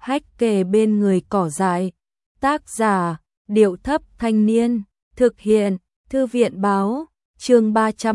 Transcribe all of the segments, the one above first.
hách kề bên người cỏ dại. Tác giả, Điệu Thấp Thanh Niên. Thực hiện, Thư viện Báo. Chương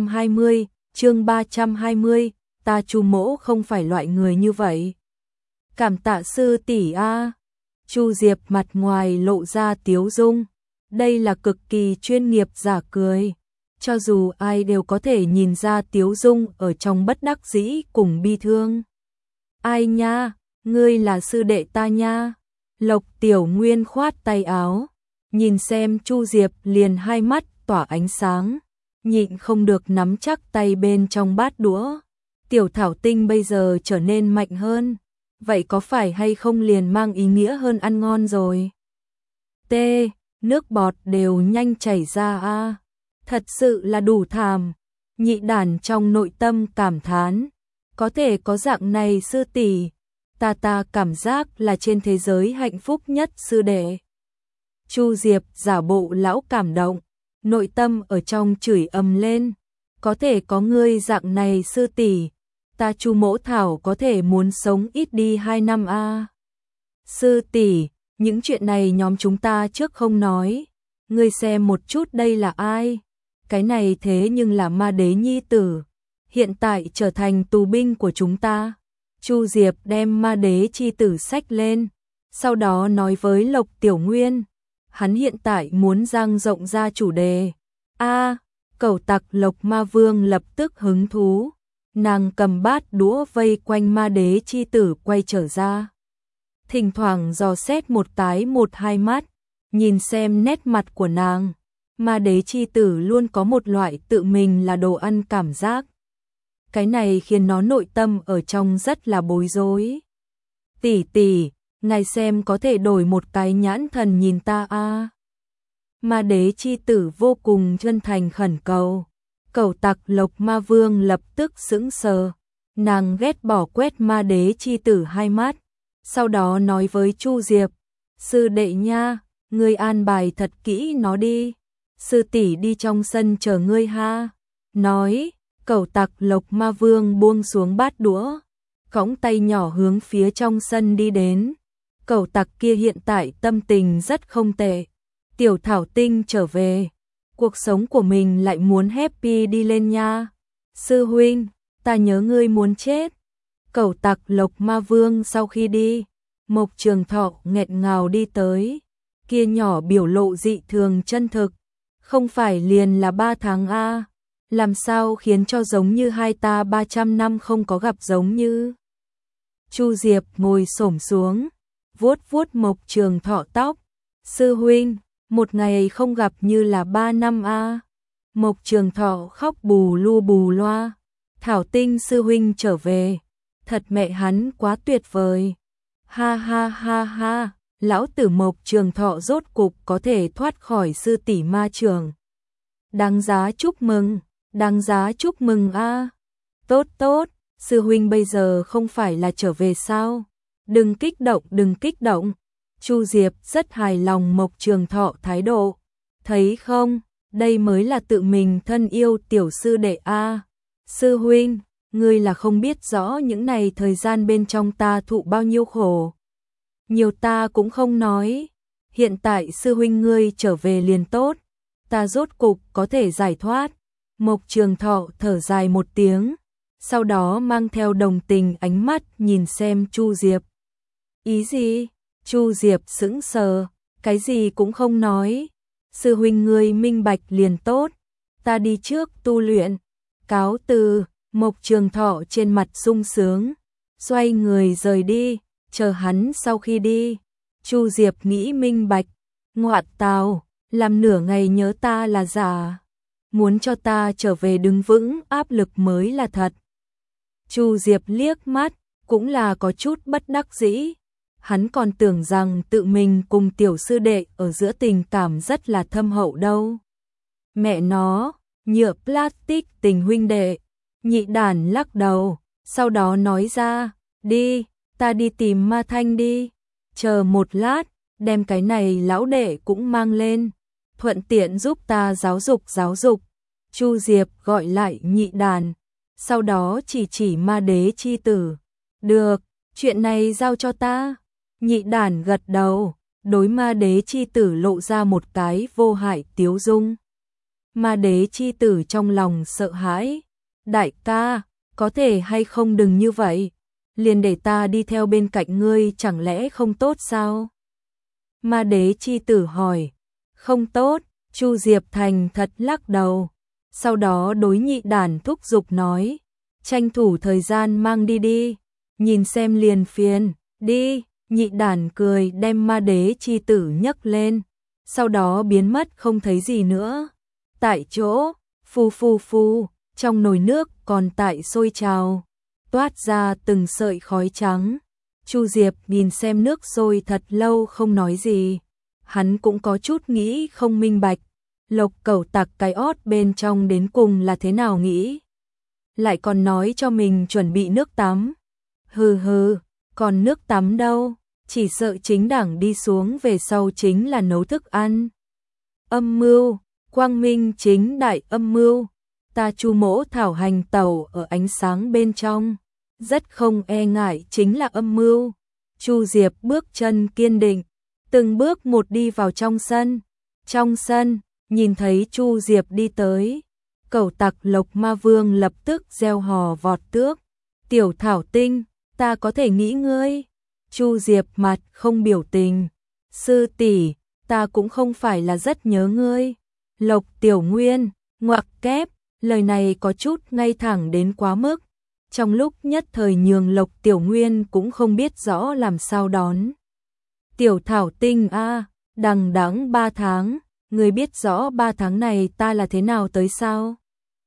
320, ta Chu mỗ không phải loại người như vậy. Cảm tạ sư tỷ a. Chu Diệp mặt ngoài lộ ra tiếu dung. Đây là cực kỳ chuyên nghiệp giả cười. Cho dù ai đều có thể nhìn ra tiếu dung ở trong bất đắc dĩ cùng bi thương. Ai nha, ngươi là sư đệ ta nha. Lộc Tiểu Nguyên khoát tay áo, nhìn xem Chu Diệp liền hai mắt tỏa ánh sáng, nhịn không được nắm chắc tay bên trong bát đũa. Tiểu Thảo Tinh bây giờ trở nên mạnh hơn, vậy có phải hay không liền mang ý nghĩa hơn ăn ngon rồi. Nước bọt đều nhanh chảy ra a. Thật sự là đủ thảm. Nhị đản trong nội tâm cảm thán, có thể có dạng này sư tỷ, ta cảm giác là trên thế giới hạnh phúc nhất sư đệ. Chu Diệp giả bộ lão cảm động, nội tâm ở trong chửi ầm lên, có thể có ngươi dạng này sư tỷ, ta Chu mỗ thảo có thể muốn sống ít đi 2 năm a. Sư tỷ, những chuyện này nhóm chúng ta trước không nói, ngươi xem một chút đây là ai? Cái này thế nhưng là ma đế nhi tử, hiện tại trở thành tù binh của chúng ta. Chu Diệp đem ma đế chi tử xách lên, sau đó nói với Lộc Tiểu Nguyên, hắn hiện tại muốn dang rộng ra chủ đề. Cẩu tặc Lộc Ma Vương lập tức hứng thú, nàng cầm bát đũa vây quanh ma đế chi tử quay trở ra. Thỉnh thoảng dò xét một hai mắt, nhìn xem nét mặt của nàng. Ma đế chi tử luôn có một loại tự mình là đồ ăn cảm giác. Cái này khiến nó nội tâm ở trong rất là bối rối. Tỷ, ngài xem có thể đổi một cái nhãn thần nhìn ta a. Ma đế chi tử vô cùng chân thành khẩn cầu. Cẩu tặc Lộc Ma Vương lập tức sững sờ. Nàng ghét bỏ quét ma đế chi tử hai mắt. Sau đó nói với Chu Diệp, sư đệ nha, ngươi an bài thật kỹ nó đi. Sư tỷ đi trong sân chờ ngươi ha. Nói, cẩu tặc Lộc Ma Vương buông xuống bát đũa, cõng tay nhỏ hướng phía trong sân đi đến. Cẩu tặc kia hiện tại tâm tình rất không tệ. Tiểu Thảo Tinh trở về, cuộc sống của mình lại muốn happy đi lên nha. Sư huynh, ta nhớ ngươi muốn chết. Cẩu tặc Lộc Ma Vương sau khi đi, Mộc Trường Thọ nghẹn ngào đi tới, kia nhỏ biểu lộ dị thường chân thực. Không phải liền là 3 tháng a, làm sao khiến cho giống như hai ta 300 năm không có gặp giống như. Chu Diệp ngồi xổm xuống, vuốt Mộc Trường Thọ tóc. Sư huynh, một ngày không gặp như là 3 năm a. Mộc Trường Thọ khóc bù loa. Thảo Tinh sư huynh trở về, thật mẹ hắn quá tuyệt vời. Ha, lão tử Mộc Trường Thọ rốt cục có thể thoát khỏi sư tỷ ma trường. Đáng giá chúc mừng a. Tốt, sư huynh bây giờ không phải là trở về sao? Đừng kích động. Chu Diệp rất hài lòng Mộc Trường Thọ thái độ. Thấy không, đây mới là tự mình thân yêu tiểu sư đệ a. Sư huynh, ngươi là không biết rõ những này thời gian bên trong ta thụ bao nhiêu khổ. Nhiều ta cũng không nói, hiện tại sư huynh ngươi trở về liền tốt, ta rốt cục có thể giải thoát. Mộc Trường Thọ thở dài một tiếng, sau đó mang theo đồng tình ánh mắt nhìn xem Chu Diệp. Ý gì? Chu Diệp sững sờ, cái gì cũng không nói. Sư huynh ngươi minh bạch liền tốt, ta đi trước tu luyện. Cáo từ. Mộc Trường Thọ trên mặt sung sướng, xoay người rời đi. Chờ hắn sau khi đi, Chu Diệp nghĩ minh bạch, ngoại tào, làm nửa ngày nhớ ta là giả, muốn cho ta trở về đứng vững áp lực mới là thật. Chu Diệp liếc mắt, cũng là có chút bất đắc dĩ, hắn còn tưởng rằng tự mình cùng tiểu sư đệ ở giữa tình cảm rất là thâm hậu đâu. Mẹ nó, nhựa plastic tình huynh đệ. Nhị đản lắc đầu, sau đó nói ra, đi, ta đi tìm Ma Thanh đi, chờ một lát, đem cái này lão đệ cũng mang lên, thuận tiện giúp ta giáo dục. Chu Diệp gọi lại nhị đàn, sau đó chỉ ma đế chi tử. Được, chuyện này giao cho ta. Nhị đàn gật đầu, đối ma đế chi tử lộ ra một cái vô hại tiếu dung. Ma đế chi tử trong lòng sợ hãi. Đại ca, có thể hay không đừng như vậy, liền để ta đi theo bên cạnh ngươi chẳng lẽ không tốt sao? Ma đế chi tử hỏi. Không tốt, Chu Diệp thành thật lắc đầu. Sau đó đối nhị đàn thúc giục nói. Tranh thủ thời gian mang đi đi, nhìn xem liền phiền, đi. Nhị đàn cười đem ma đế chi tử nhấc lên, sau đó biến mất không thấy gì nữa. Tại chỗ, phù phù phù, trong nồi nước còn tại sôi trào, toát ra từng sợi khói trắng. Chu Diệp nhìn xem nước sôi thật lâu không nói gì, hắn cũng có chút nghĩ không minh bạch, Lộc Cẩu Tặc cái ót bên trong đến cùng là thế nào nghĩ. Lại còn nói cho mình chuẩn bị nước tắm. Hừ hừ, còn nước tắm đâu, chỉ sợ chính đẳng đi xuống về sau chính là nấu thức ăn. Âm mưu, quang minh chính đại âm mưu, ta Chu Mỗ thảo hành tẩu ở ánh sáng bên trong, rất không e ngại chính là âm mưu. Chu Diệp bước chân kiên định, từng bước một đi vào trong sân. Trong sân, nhìn thấy Chu Diệp đi tới, Cẩu Tặc Lộc Ma Vương lập tức reo hò vọt tước. Tiểu Thảo Tinh, ta có thể nghĩ ngươi. Chu Diệp mặt không biểu tình. Sư tỷ, ta cũng không phải là rất nhớ ngươi. Lộc Tiểu Nguyên, ngoặc kép, lời này có chút ngay thẳng đến quá mức. Trong lúc nhất thời nhường Lộc Tiểu Nguyên cũng không biết rõ làm sao đón. Tiểu Thảo Tinh a, đằng đẵng 3 tháng, ngươi biết rõ 3 tháng này ta là thế nào tới sao?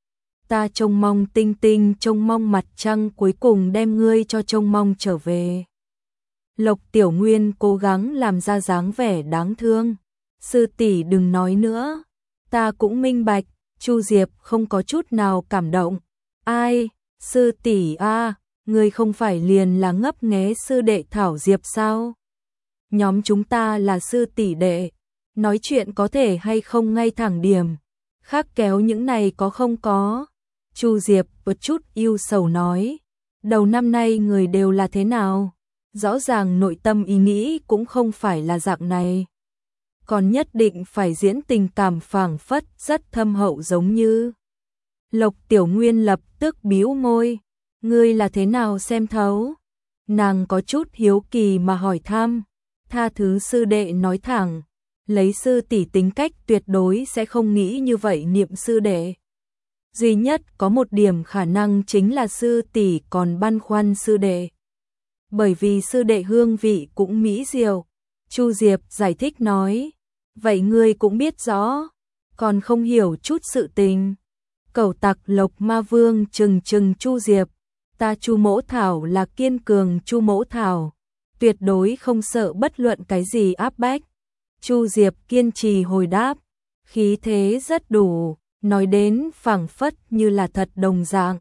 Ta trông mong tinh tinh, trông mong mặt trăng cuối cùng đem ngươi cho trông mong trở về. Lộc Tiểu Nguyên cố gắng làm ra dáng vẻ đáng thương. Sư tỷ đừng nói nữa, ta cũng minh bạch. Chu Diệp không có chút nào cảm động. Ai, sư tỷ a, ngươi không phải liền là ngấp nghé sư đệ Thảo Diệp sao? Nhóm chúng ta là sư tỷ đệ, nói chuyện có thể hay không ngay thẳng điểm, khác kéo những này có không có. Chu Diệp một chút yêu sầu nói, đầu năm nay người đều là thế nào? Rõ ràng nội tâm ý nghĩ cũng không phải là dạng này. Còn nhất định phải diễn tình cảm phảng phất rất thâm hậu giống như. Lộc Tiểu Nguyên lập tức bĩu môi, ngươi là thế nào xem thấu? Nàng có chút hiếu kỳ mà hỏi thăm, tha thứ sư đệ nói thẳng, lấy sư tỷ tính cách tuyệt đối sẽ không nghĩ như vậy niệm sư đệ. Duy nhất có một điểm khả năng chính là sư tỷ còn băn khoăn sư đệ. Bởi vì sư đệ hương vị cũng mỹ diệu. Chu Diệp giải thích nói, vậy ngươi cũng biết rõ, còn không hiểu chút sự tình. Cẩu Tặc Lộc Ma Vương trừng trừng Chu Diệp, ta Chu Mỗ Thảo là kiên cường Chu Mỗ Thảo, tuyệt đối không sợ bất luận cái gì áp bách. Chu Diệp kiên trì hồi đáp, khí thế rất đủ, nói đến phảng phất như là thật đồng dạng.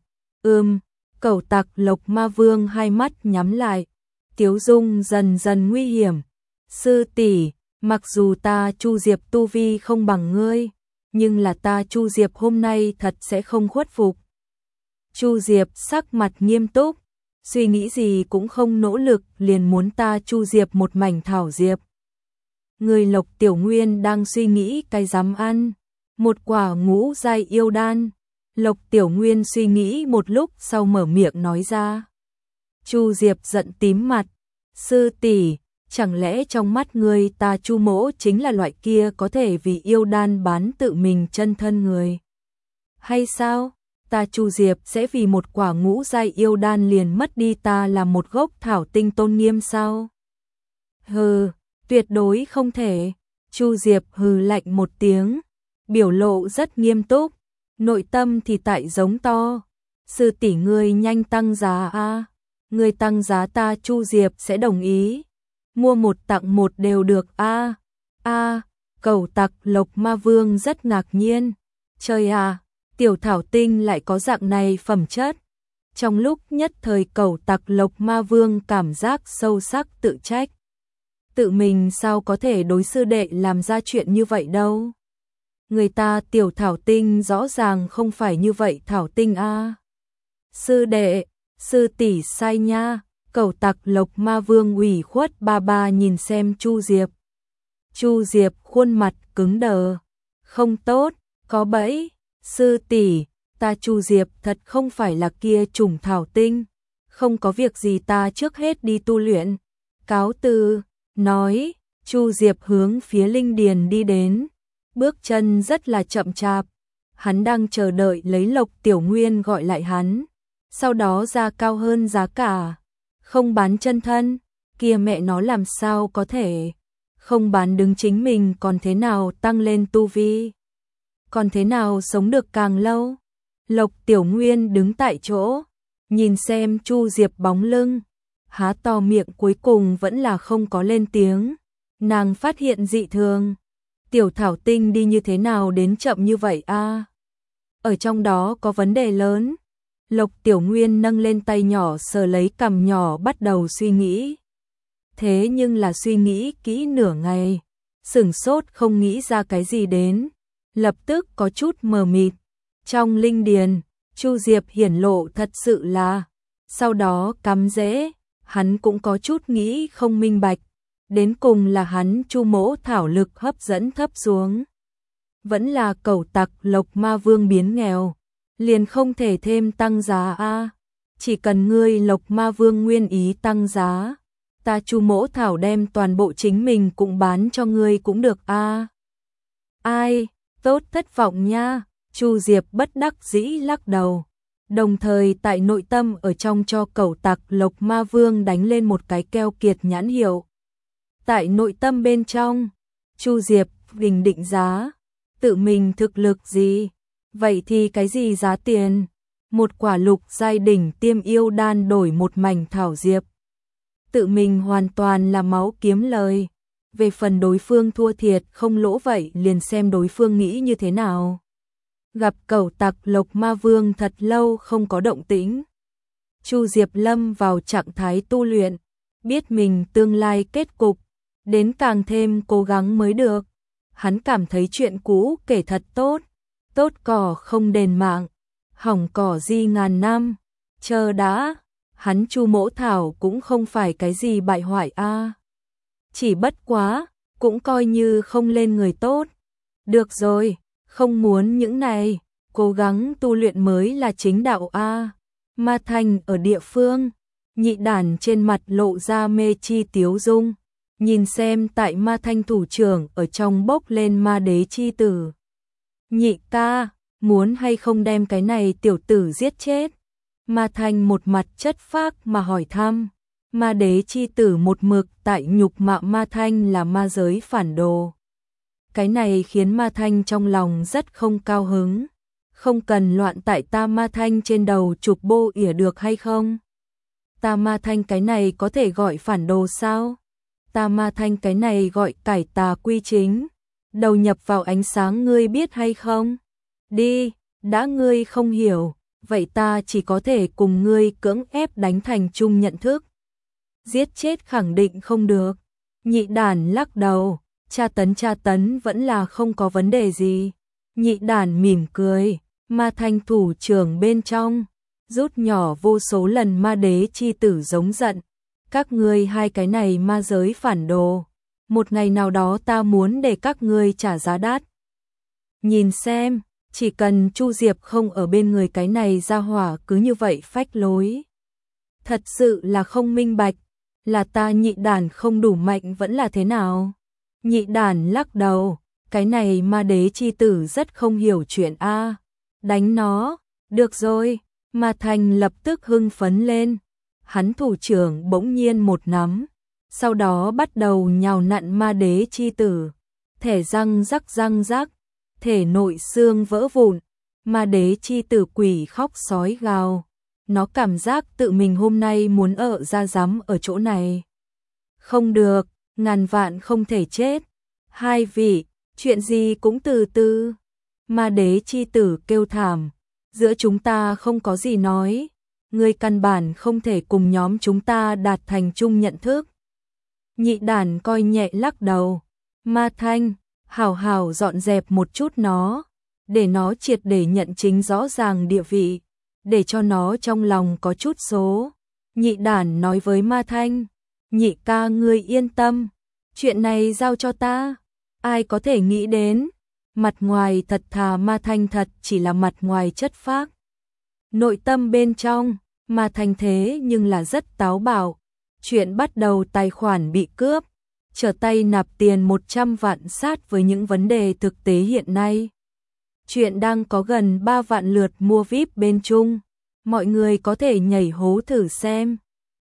Cẩu Tặc Lộc Ma Vương hai mắt nhắm lại, tiếu dung dần dần nguy hiểm. Sư tỷ, mặc dù ta Chu Diệp tu vi không bằng ngươi, nhưng là ta Chu Diệp hôm nay thật sẽ không khuất phục. Chu Diệp sắc mặt nghiêm túc, suy nghĩ gì cũng không nỗ lực liền muốn ta Chu Diệp một mảnh Thảo Diệp. Người Lộc Tiểu Nguyên đang suy nghĩ cái dám ăn, một quả ngũ giai yêu đan. Lộc Tiểu Nguyên suy nghĩ một lúc sau mở miệng nói ra. Chu Diệp giận tím mặt, sư tỷ, chẳng lẽ trong mắt ngươi ta Chu Mỗ chính là loại kia có thể vì yêu đan bán tự mình chân thân người? Hay sao, ta Chu Diệp sẽ vì một quả ngũ giai yêu đan liền mất đi ta là một gốc thảo tinh tôn nghiêm sao? Hừ, tuyệt đối không thể. Chu Diệp hừ lạnh một tiếng, biểu lộ rất nghiêm túc, nội tâm thì tại giống to. Sư tỷ ngươi nhanh tăng giá a, ngươi tăng giá ta Chu Diệp sẽ đồng ý. Mua một tặng một đều được a. Cẩu Tặc Lộc Ma Vương rất ngạc nhiên. Trời à, tiểu Thảo Tinh lại có dạng này phẩm chất. Trong lúc nhất thời Cẩu Tặc Lộc Ma Vương cảm giác sâu sắc tự trách. Tự mình sao có thể đối sư đệ làm ra chuyện như vậy đâu. Người ta tiểu Thảo Tinh rõ ràng không phải như vậy Thảo Tinh a. Sư đệ, sư tỷ sai nha. Cẩu tặc Lộc Ma Vương ủy khuất ba ba nhìn xem Chu Diệp. Chu Diệp khuôn mặt cứng đờ. Không tốt, có bẫy, sư tỷ, ta Chu Diệp thật không phải là kia trùng thảo tinh. Không có việc gì ta trước hết đi tu luyện. Cáo từ, nói, Chu Diệp hướng phía linh điền đi đến. Bước chân rất là chậm chạp. Hắn đang chờ đợi lấy Lộc Tiểu Nguyên gọi lại hắn. Sau đó ra cao hơn giá cả. Không bán chân thân, kia mẹ nó làm sao có thể. Không bán đứng chính mình còn thế nào tăng lên tu vi. Còn thế nào sống được càng lâu. Lộc Tiểu Nguyên đứng tại chỗ, nhìn xem Chu Diệp bóng lưng, há to miệng cuối cùng vẫn là không có lên tiếng. Nàng phát hiện dị thường. Tiểu thảo tinh đi như thế nào đến chậm như vậy a? Ở trong đó có vấn đề lớn. Lộc Tiểu Nguyên nâng lên tay nhỏ sờ lấy cằm nhỏ bắt đầu suy nghĩ. Thế nhưng là suy nghĩ kỹ nửa ngày, sửng sốt không nghĩ ra cái gì đến, lập tức có chút mờ mịt. Trong linh điền, Chu Diệp hiển lộ thật sự là, sau đó cắm rễ, hắn cũng có chút nghĩ không minh bạch, đến cùng là hắn Chu Mỗ thảo lực hấp dẫn thấp xuống. Vẫn là cẩu tặc Lộc Ma Vương biến nghèo, liền không thể thêm tăng giá a. Chỉ cần ngươi Lộc Ma Vương nguyên ý tăng giá, ta Chu Mỗ thảo đem toàn bộ chính mình cũng bán cho ngươi cũng được a. Ai, tốt thất vọng nha. Chu Diệp bất đắc dĩ lắc đầu, đồng thời tại nội tâm ở trong cho cẩu tặc Lộc Ma Vương đánh lên một cái keo kiệt nhãn hiệu. Tại nội tâm bên trong, Chu Diệp định định giá, tự mình thực lực gì, vậy thì cái gì giá tiền, một quả lục giai đỉnh tiêm yêu đan đổi một mảnh thảo diệp. Tự mình hoàn toàn là máu kiếm lời, về phần đối phương thua thiệt không lỗ vậy liền xem đối phương nghĩ như thế nào. Gặp cẩu tặc Lộc Ma Vương thật lâu không có động tĩnh. Chu Diệp lâm vào trạng thái tu luyện, biết mình tương lai kết cục, đến càng thêm cố gắng mới được. Hắn cảm thấy chuyện cũ kể thật tốt, tốt cỏ không đền mạng, hỏng cỏ di ngàn năm. Chờ đã, hắn Chu Mỗ thảo cũng không phải cái gì bại hoại a. Chỉ bất quá, cũng coi như không lên người tốt. Được rồi, không muốn những này, cố gắng tu luyện mới là chính đạo a. Ma Thanh ở địa phương, Nhị Đản trên mặt lộ ra mê chi tiếu dung, nhìn xem tại Ma Thanh thủ trưởng ở trong bốc lên ma đế chi tử. Nhị ca, muốn hay không đem cái này tiểu tử giết chết? Ma Thanh một mặt chất phác mà hỏi thăm. Ma đế chi tử một mực tại nhục mạ Ma Thanh là ma giới phản đồ. Cái này khiến Ma Thanh trong lòng rất không cao hứng. Không cần loạn tại ta Ma Thanh trên đầu chụp bô ỉa được hay không? Ta Ma Thanh cái này có thể gọi phản đồ sao? Ta Ma Thanh cái này gọi cải tà quy chính. Đầu nhập vào ánh sáng ngươi biết hay không? Đi, đã ngươi không hiểu, vậy ta chỉ có thể cùng ngươi cưỡng ép đánh thành chung nhận thức. Giết chết khẳng định không được. Nhị Đản lắc đầu, tra tấn vẫn là không có vấn đề gì. Nhị Đản mỉm cười, Ma Thanh thủ trưởng bên trong, rút nhỏ vô số lần ma đế chi tử giống giận. Các ngươi hai cái này ma giới phản đồ, một ngày nào đó ta muốn để các ngươi trả giá đắt. Nhìn xem, chỉ cần Chu Diệp không ở bên người cái này ra hỏa cứ như vậy phách lối. Thật sự là không minh bạch, là ta Nhị Đản không đủ mạnh vẫn là thế nào? Nhị Đản lắc đầu, cái này ma đế chi tử rất không hiểu chuyện a. Đánh nó, được rồi. Ma Thanh lập tức hưng phấn lên, hắn thủ trưởng bỗng nhiên một nắm, sau đó bắt đầu nhào nặn ma đế chi tử, thể răng rắc, thể nội xương vỡ vụn, ma đế chi tử quỷ khóc sói gào, nó cảm giác tự mình hôm nay muốn ở ra dám ở chỗ này. Không được, ngàn vạn không thể chết. Hai vị, chuyện gì cũng từ từ. Ma đế chi tử kêu thảm. Giữa chúng ta không có gì nói, ngươi căn bản không thể cùng nhóm chúng ta đạt thành chung nhận thức. Nhị Đản coi nhẹ lắc đầu, Ma Thanh, hảo hảo dọn dẹp một chút nó, để nó triệt để nhận chính rõ ràng địa vị, để cho nó trong lòng có chút số. Nhị đản nói với Ma Thanh, nhị ca ngươi yên tâm, chuyện này giao cho ta, ai có thể nghĩ đến, mặt ngoài thật thà Ma Thanh thật chỉ là mặt ngoài chất phác. Nội tâm bên trong, Ma Thanh thế nhưng là rất táo bạo, chuyện bắt đầu tài khoản bị cướp, trở tay nạp tiền 100 vạn sát với những vấn đề thực tế hiện nay. Chuyện đang có gần 3 vạn lượt mua VIP bên Trung, mọi người có thể nhảy hố thử xem.